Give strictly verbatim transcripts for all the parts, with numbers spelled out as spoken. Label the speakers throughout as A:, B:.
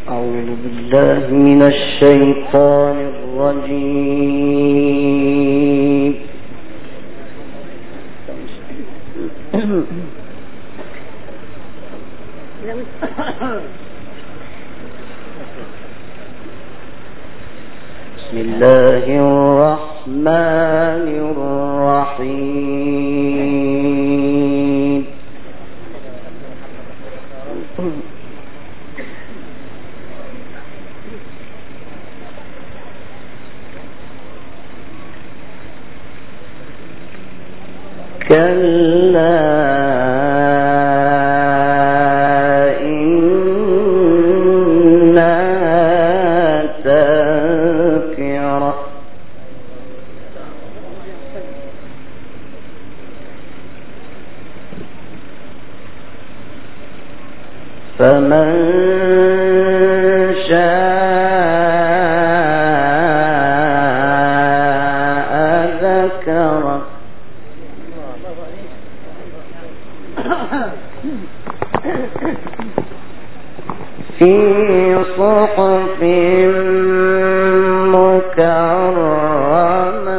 A: أعوذ بالله من الشيطان الرجيم. بسم الله الرحمن الرحيم. كلا إنها تذكرة فمن شاء ذكره في صحف مكرمة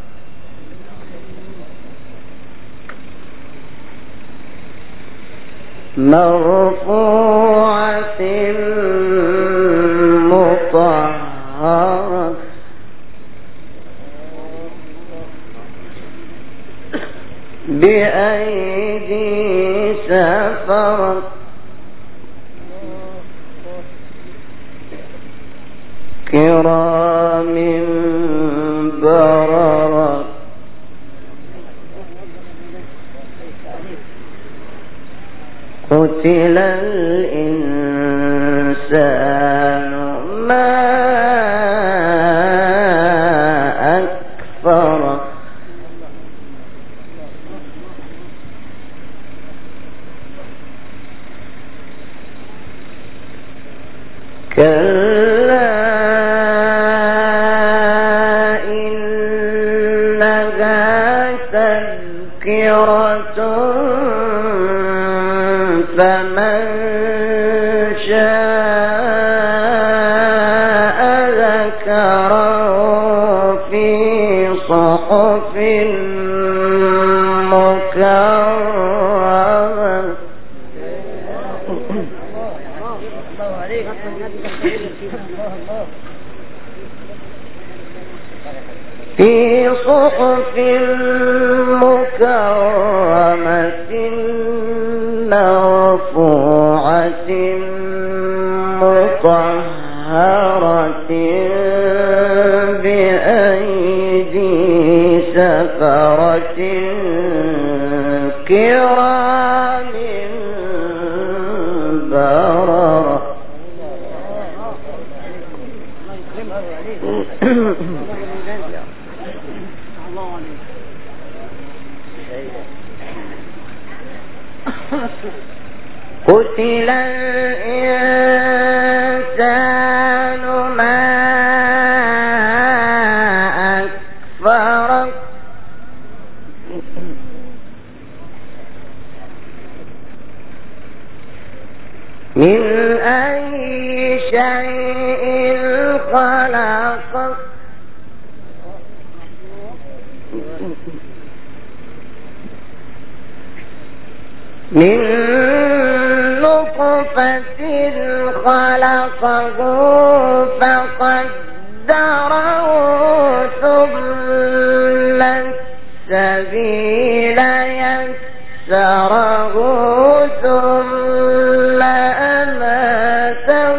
A: مرفوعة مطهرة بأيدي سفرة كرام بررة قتل الإنسان ما أكفره كلا إنها تذكرة فمن شاء ذكره في صحف مكرمة في صحف مكرمة مرفوعة مطهرة بأيدي سفرة كرام بررة قتل الإنسان ما أكفره من أي شيء خلقه من نطفة خلقه فقدره ثم السبيل يسره ثم أماته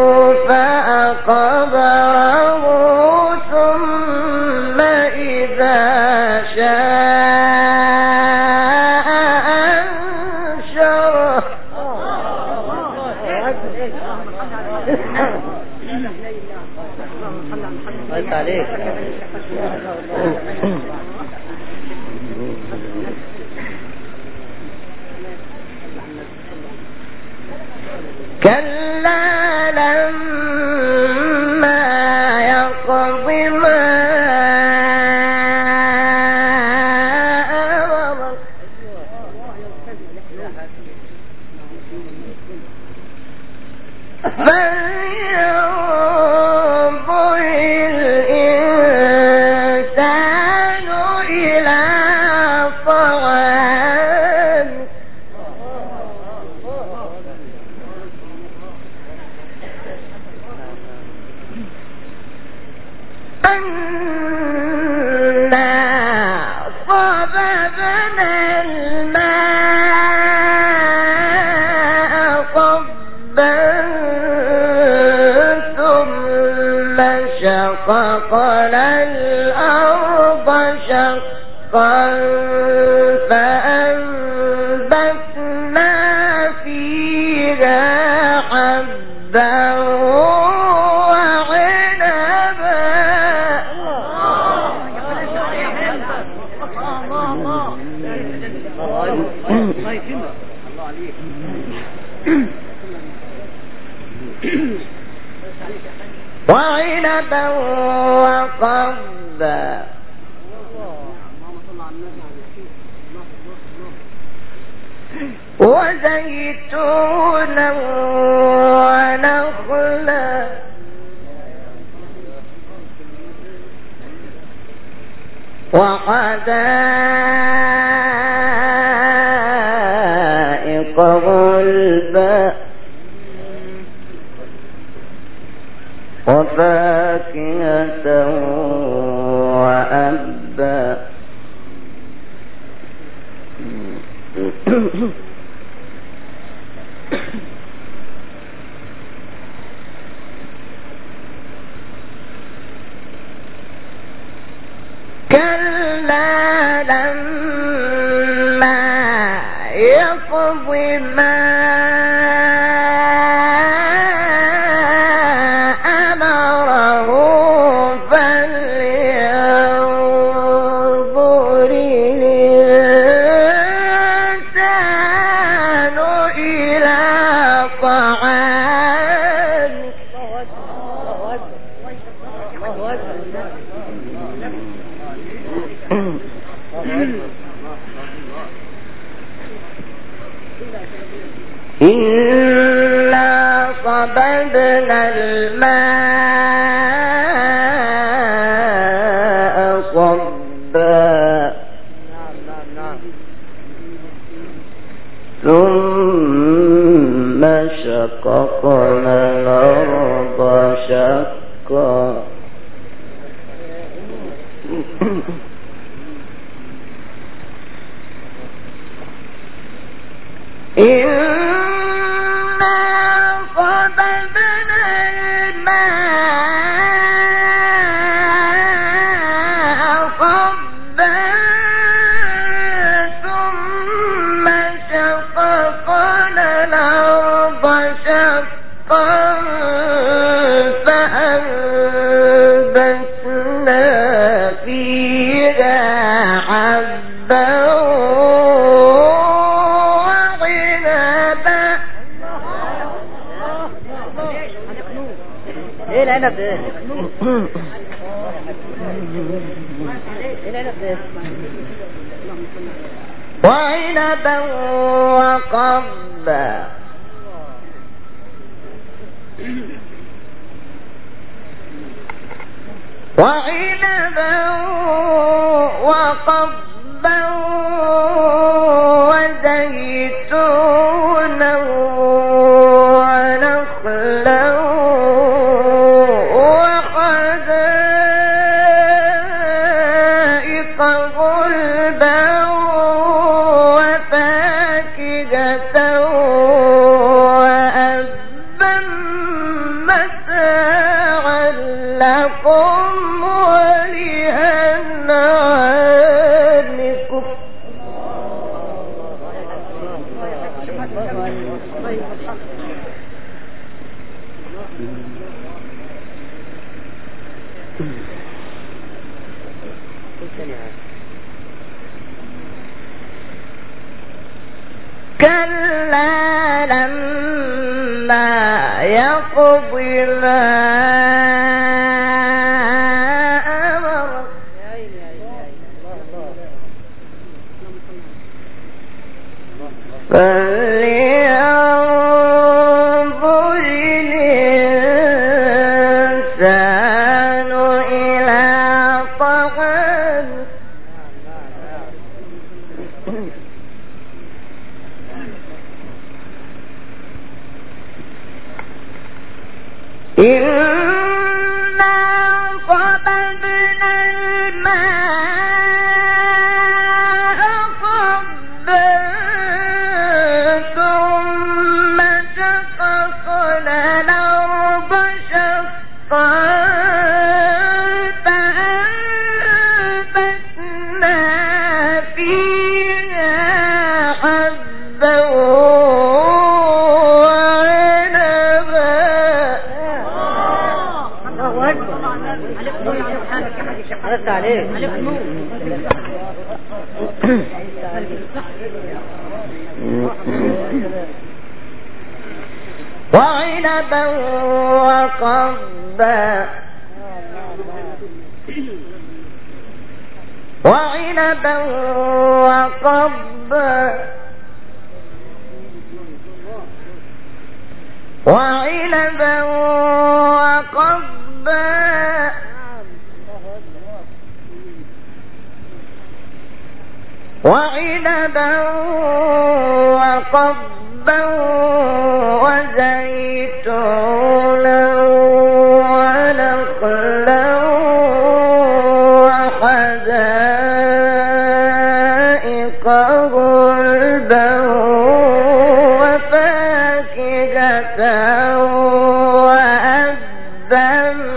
A: فأقبره ثم إذا شاء أنشره كلا لما يقض ما أمره فإنه وشققنا الأرض شقا فأنبتنا فيها حبا وعنبا. وعنبا وقضبا وزيتونا ونخلا وحدائق غلبا وفاكهة وأبا. كلا لما يقض ما أمره فلينظر الإنسان إلى طعامه. إنا صببنا الماء صبا ثم شققنا الأرض شقا إنا صببنا الماء صبا ثم شققنا الأرض شقا فأنبتنا فيها حبا وعنبا وقضبا وعنبا وقضبا وزيتونا ونخلا وحدائق غلبا وفاكهة وأبا متاعا لكم ولأنعامكم. كلا لما يقض ما أمر فلينظر الإنسان إلى طعامه. إنا صببنا الماء صبا ثم شققنا الأرض شقا
B: رد عليه.
A: وعنبا وقضبا وعنبا وقضبا وعنبا وقضبا وعنبا وقضبا وزيتونا ونخلا وحدائق غلبا وفاكهة وأبا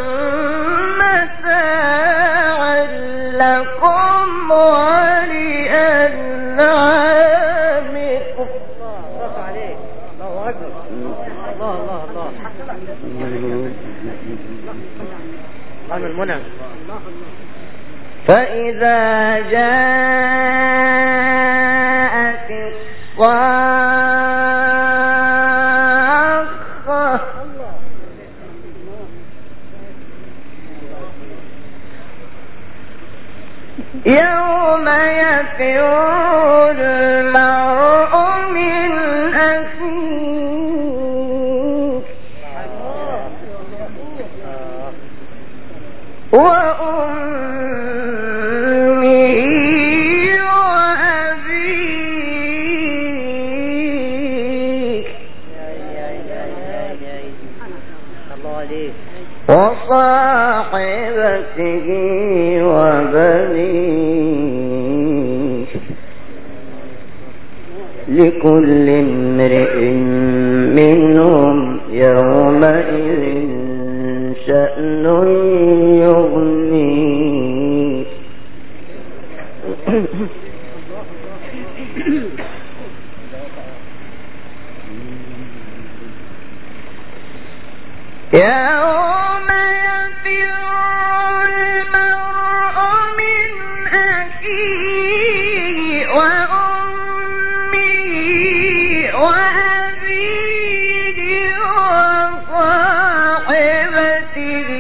A: متاعا لكم ولأنعامكم. الله عليك. الله أكبر. الله الله الله. الله المنعم. فإذا جاءت الصاخة يوم يفر المرء من أخيه وأمه وأبيه وصاحبته وبنيه لكل امرئ منهم يومئذ شأن يغنيه. يوم يفر المرء من أخيه وأمه وأبيه وصاحبته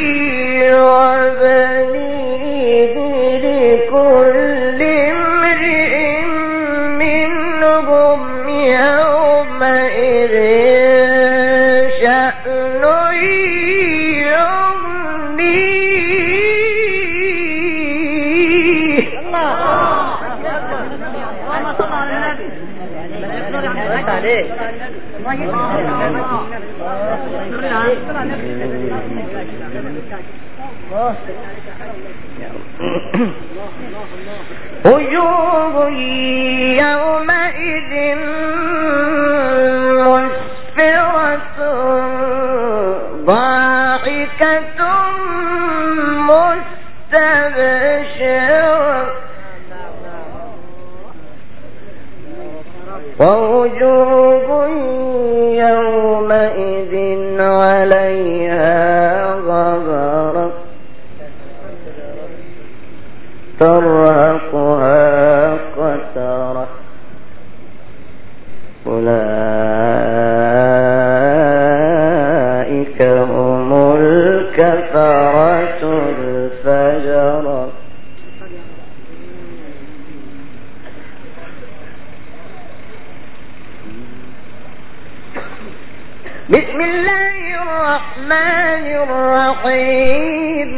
A: وبنيه لكل امرئ منهم يومئذ شأن وجوه يومئذ مسفرة ضاحكة مستبشرة ووجوه يومئذ عليها غبرة ترهقها قترة أولئك هم الكفرة الفجرة. بسم الله الرحمن الرحيم.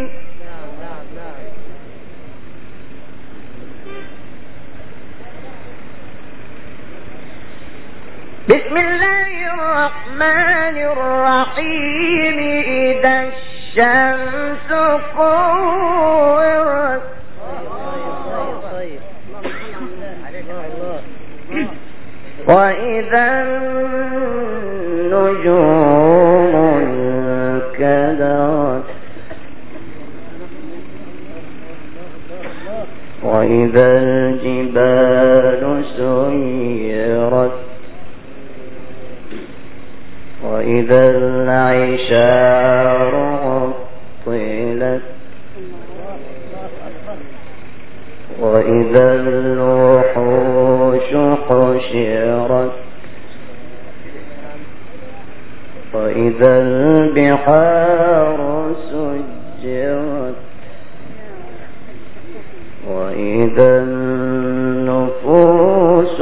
A: بسم الله الرحمن الرحيم. إذا الشمس كورت وإذا النجوم انكدرت وإذا الجبال سيرت وإذا العشار عطلت
B: وإذا الوحوش حشرت وإذا البحار سجرت وإذا النفوس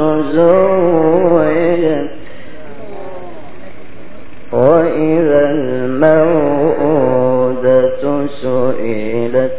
B: زوجت وإذا الموءودة سئلت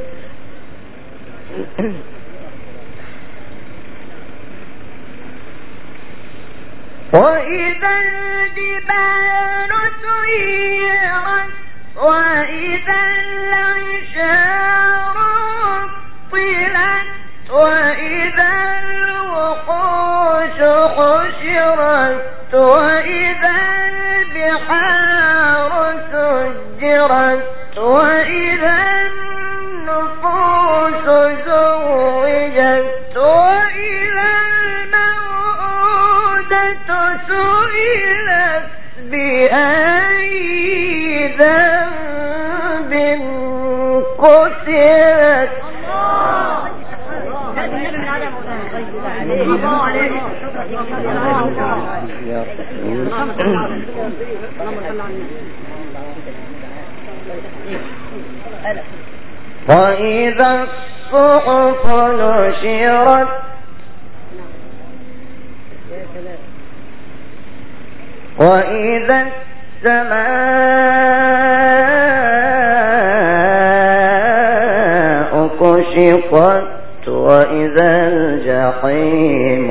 C: وإذا الجبال سيرت وإذا العشار طلت وإذا الوحوش حشرت وإذا البحار سجرت وإذا النفوس زوجت وإذا الموءودة سئلت بأي ذنب قتلت. وإذا الصحف نشرت وإذا السماء كشطت وإذا الجحيم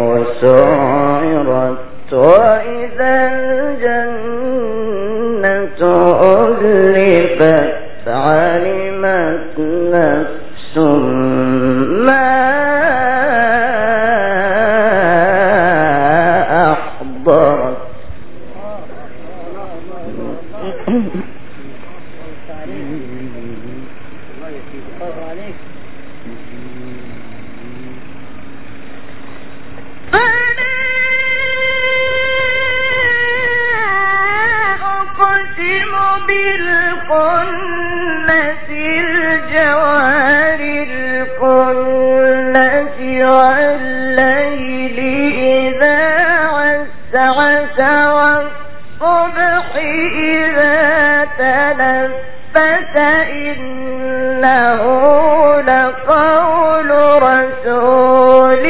C: سعرت وإذا الجنة أزلفت علمت نفس ما أحضرت. بالكنس الجوار الكنس والليل إذا عسعس والصبح إذا تنفس إنه لقول رسول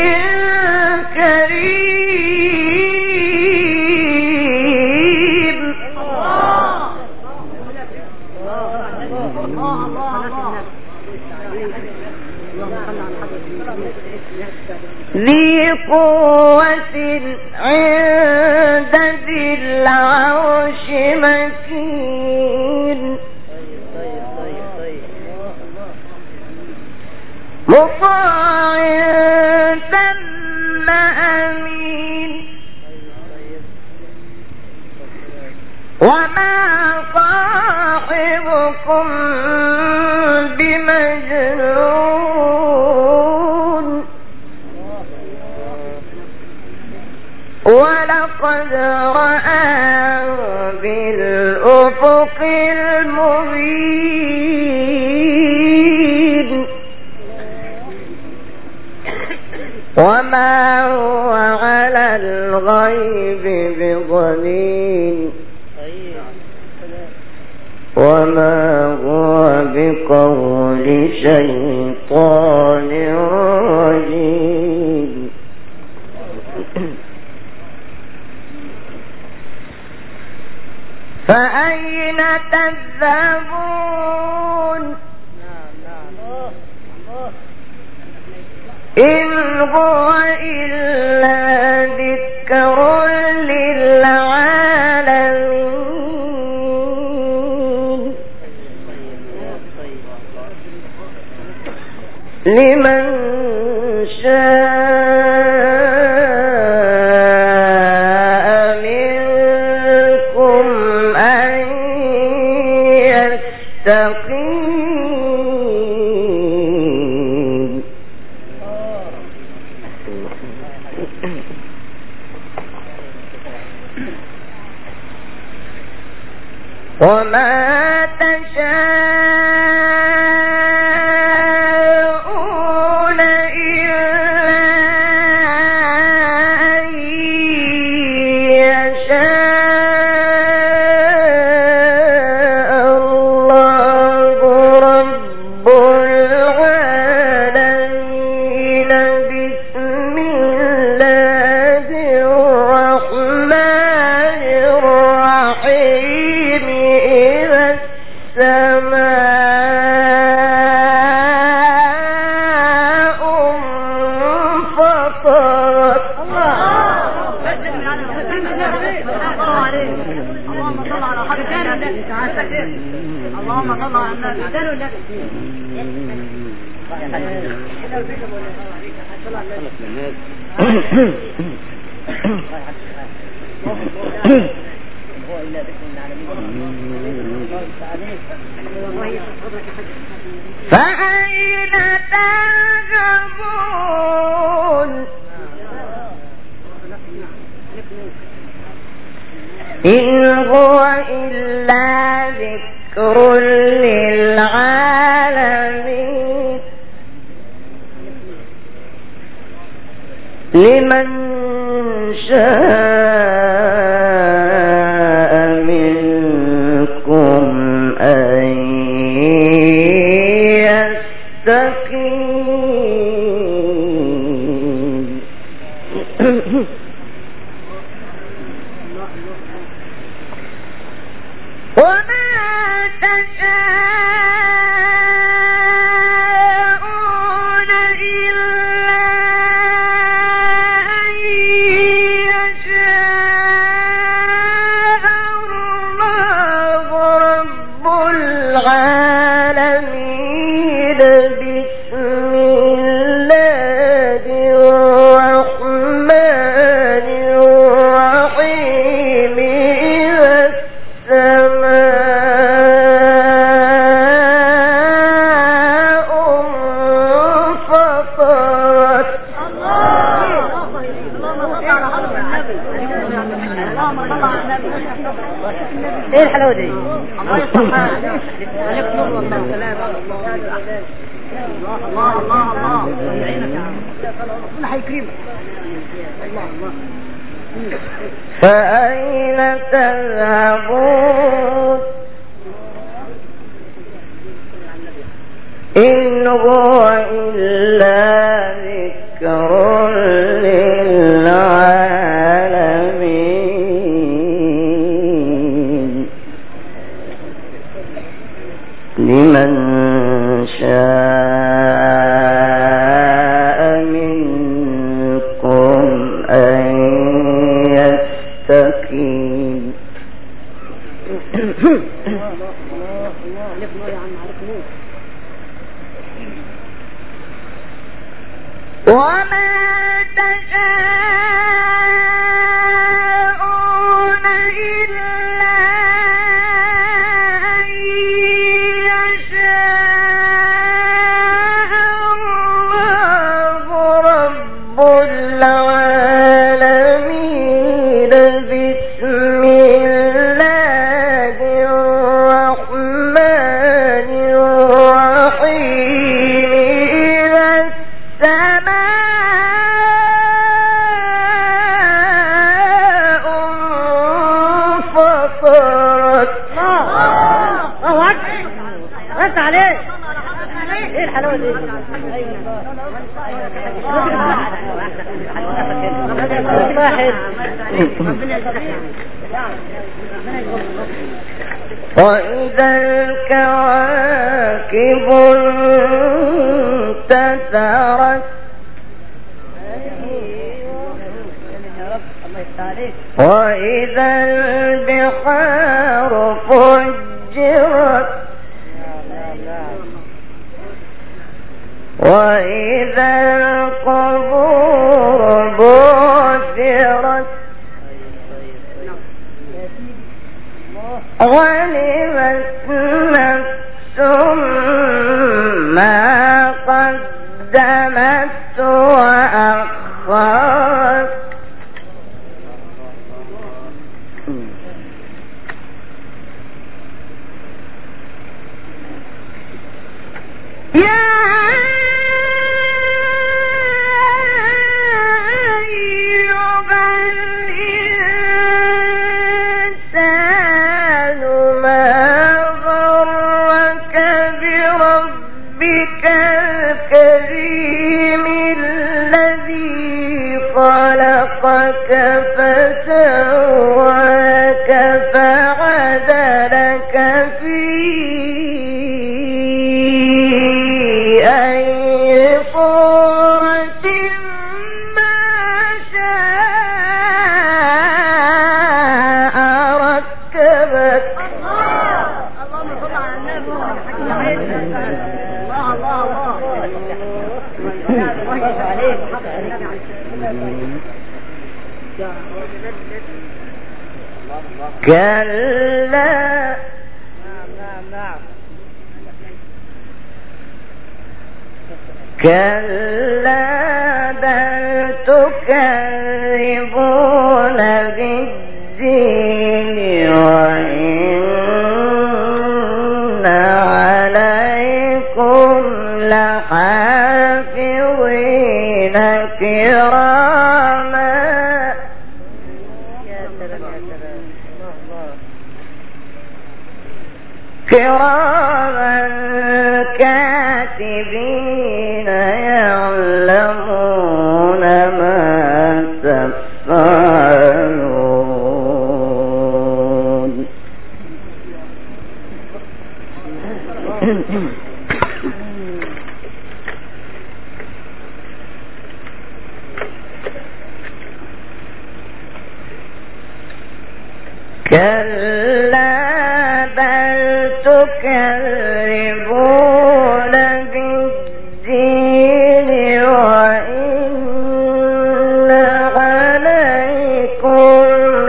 C: ذي قوة عند ذي العرش مكين مطاع ثم أمين وما صاحبكم بمجنون ولقد رآه بالأفق المبين وما هو على الغيب بضنين وما هو بقول شيطان رجيم. فأين تذهبون إن هو إلا ذكر للعالمين لمن شاء منكم أن يستقيم. وما تشاءون إلا
A: اللهم صل على النبي. اداله النبي.
C: فأين تذهبون إن هو إلا ذكر للعالمين لمن شاء منكم أن يستقيم وما تشاءون إلا أن يشاء الله رب العالمين بسم الله الرحمن الرحيم إذا السماء انفطرت.
A: ايه الحلاوه دي؟ الله يسلمك. عليك نور والله سلام. الله الله الله الله يعينك يا عم. ربنا هيكرمك. الله الله.
C: فأين تذهبون إن هو إلا ذكر للعالمين لمن شاء منكم أن يستقيم. وما تشاءون إلا أن يشاء الله رب العالمين بسم الله الرحمن الرحيم إذا السماء انفطرت.
A: الله اكبر. انت عليك. ايه الحلاوه دي؟ واحد.
C: وإذا الكواكب انتثرت وإذا البحار فجرت وإذا القبور بعثرت علمت نفس ما قدمت وأخرت. يا خلقك فسواك فعدلك في أي صورة ما شاء ركبك. كلا كلا بل تكذبون بالدين وإن عليكم لحافظين كراما كراما كاتبين يعلمون ما تفعلون كلا بل تكذبون بالدين وإن عليكم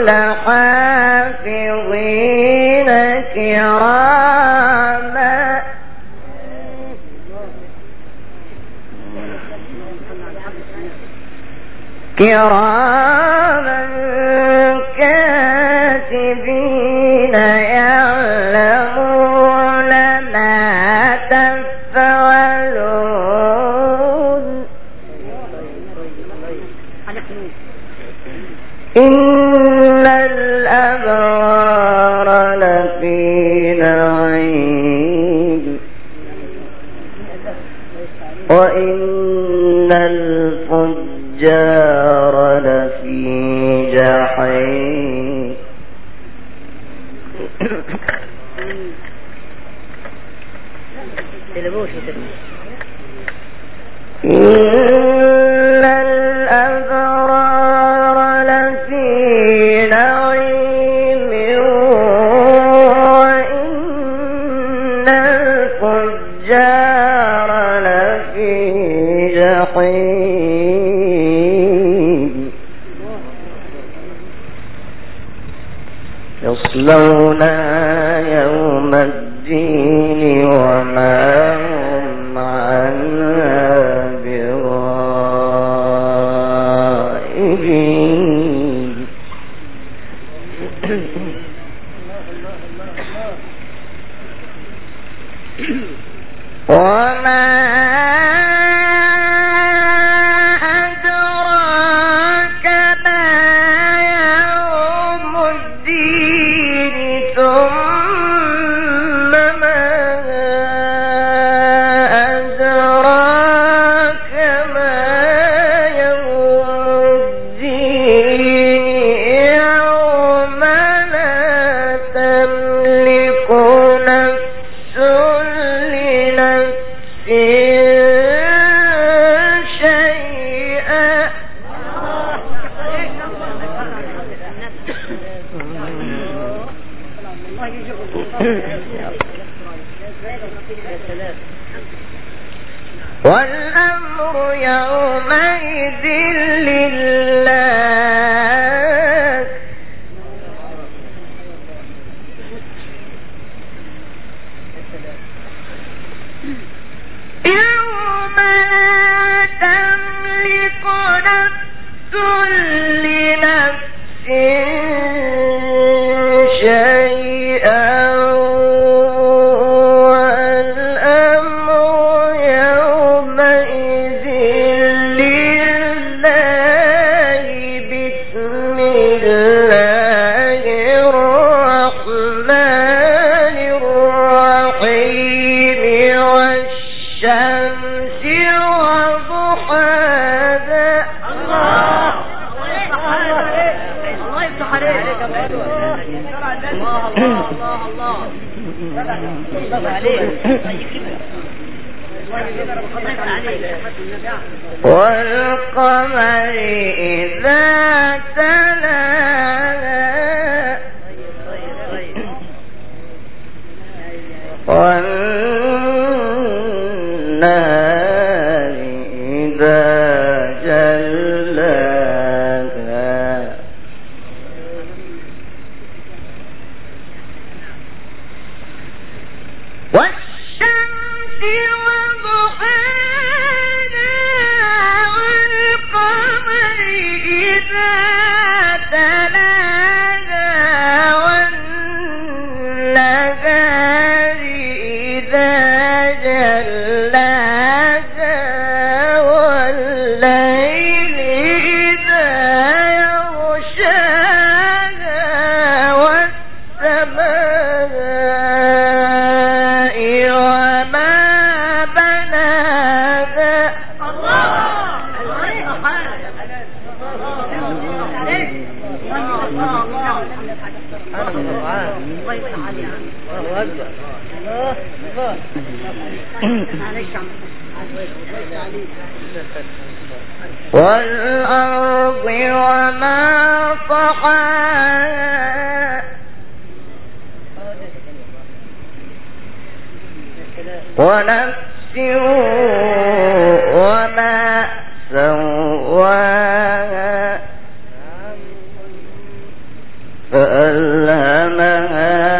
C: لحافظين كراما كراما كاتبين يعلمون ما تفعلون إن الأبرار لفي نعيم وإن الفجار لفي جحيم إن الأبرار لفي نعيم وإن الفجار لفي جحيم يصلونها يوم الدين وما هم عنها بغائبين وما أدراك ما يوم الدين ثم ما أدراك ما يوم الدين يوم لا تملك نفس لنفس شيئا والأمر يومئذ لله يوم لا تملك نفس لنفس شيئا والأمر يومئذ لله بسم الله الرحمن الرحيم والشمس وضحاها الله يفتح عليك الله الله الله والقمر إذا تلاها
B: والنهار إذا جلاها
C: والشمس وضحاها والقمر إذا تلاها والنهار إذا جلاها والليل إذا يغشاها والسماء وما بناها. والأرض وما طحاها ونفس وما سواها فألهمها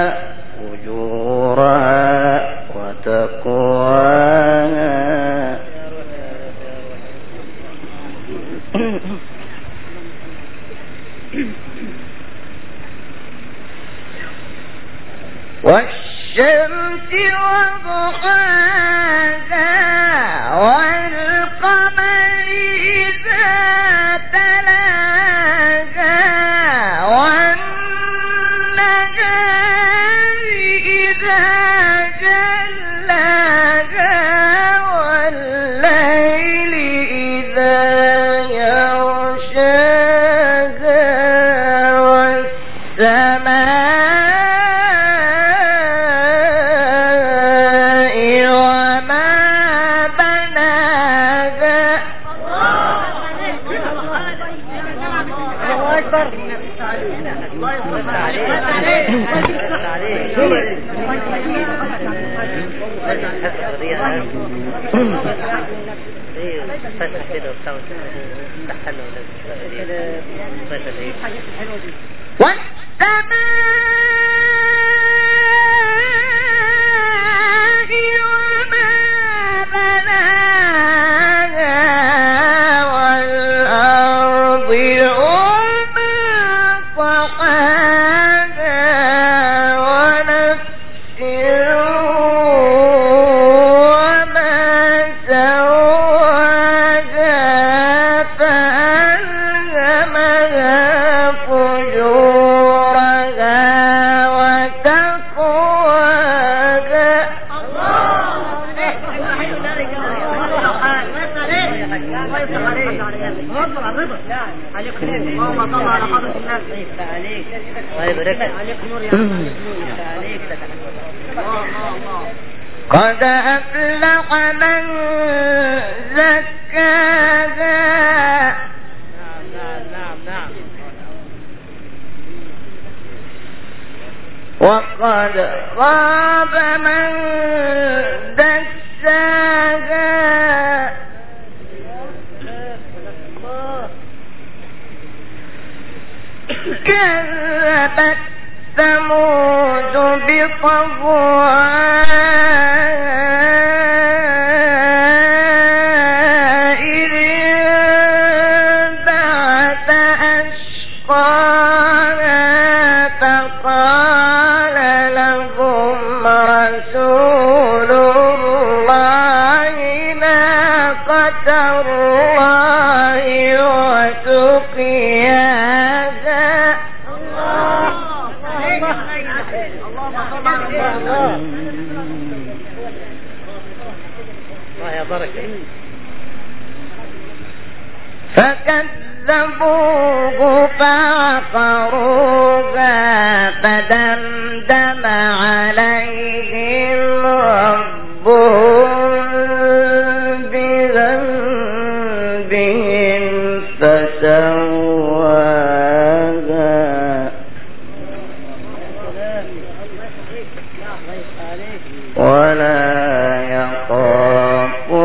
C: فجورها وتقواها والشمس وضحاها والقمر إذا تلاها والنهار إذا جلاها والليل إذا يغشاها والسماء قد أفلح من زكاها وقد خاب من دساها كذبت ثمود بطغواها إذ انبعث أشقاها فقال لهم رسول الله ناقة الله وسقياها. فكذبوه فعقروها فدمدم عليهم ربهم بذنبهم فسواها ولا يخاف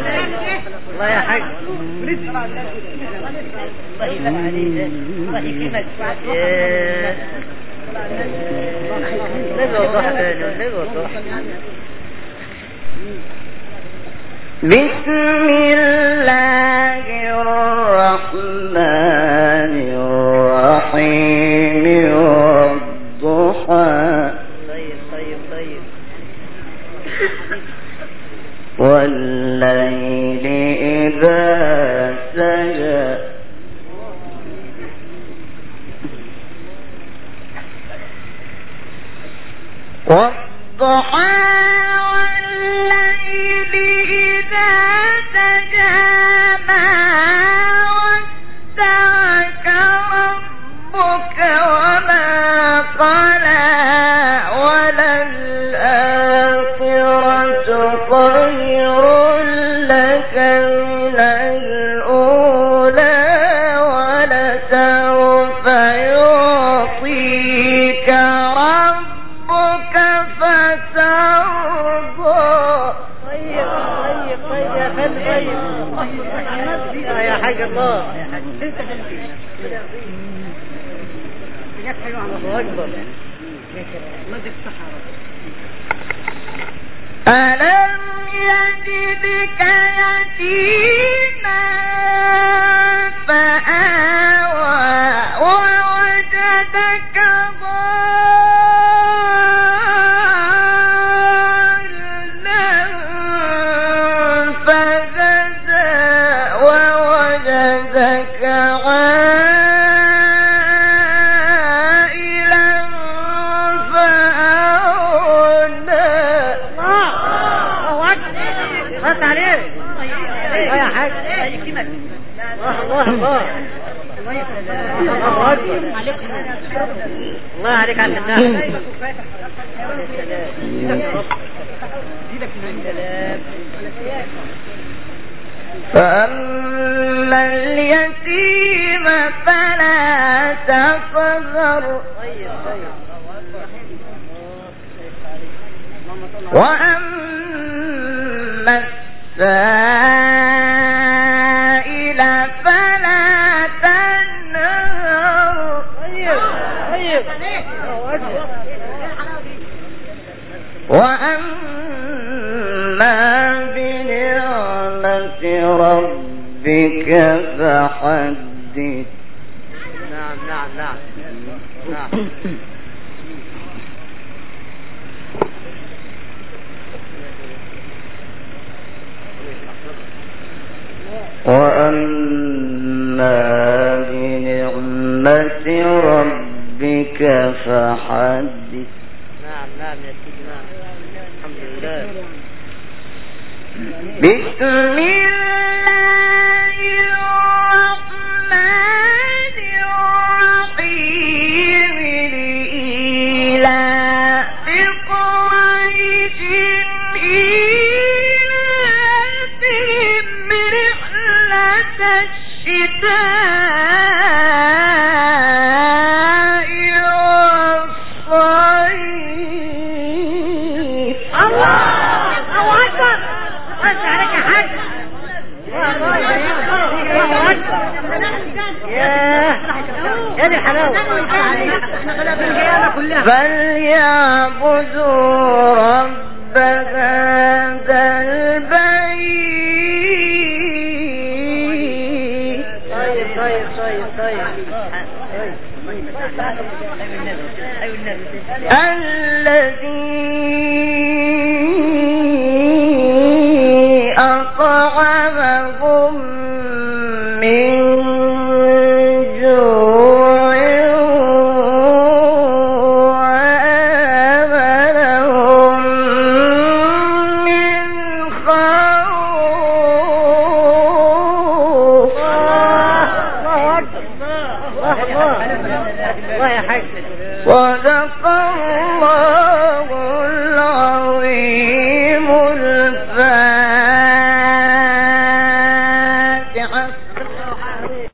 A: الله يا حاج الله يفتح عليك الله يكرمك نقول صح نقول صح
C: بسم الله الرحمن الرحيم والضحى
A: طيب طيب طيب
C: والليل إذا سجى والضحى والليل إذا سجى ما ودعك ربك وما قلى وللآخرة خير لك من الأولى ولسوف يعطيك ربك فترضى.
A: طيب طيب طيب يا فندم طيب يا حاج الله يا حاج انت الله اكبر مدك الصحة
C: ألم يجدك يتيما فآوى ووجدك ضالا فهدى ووجدك عائلا فأغنى.
A: خلاص عليك يا حاج الله الله الله اكبر الله عليك على الناس
C: فأما اليتيم فلا تقهر وأما السائل فلا تنهر وأما بنعمة ربك فحدث.
A: نعم نعم نعم نعم
C: وأما بنعمة ربك فحدث.
A: نعم نعم يا سيدنا الحمد لله.
C: بسم الله الرحمن الرحيم لإيلاف قريش إيلافهم رحلة الشتاء والصيف.
A: الله الله اكبر انت عليك يا حاج الله اكبر يا يا دي الحلاوه
C: فليعبدوا رب هذا البيت.
A: طيب طيب طيب طيب
C: الذي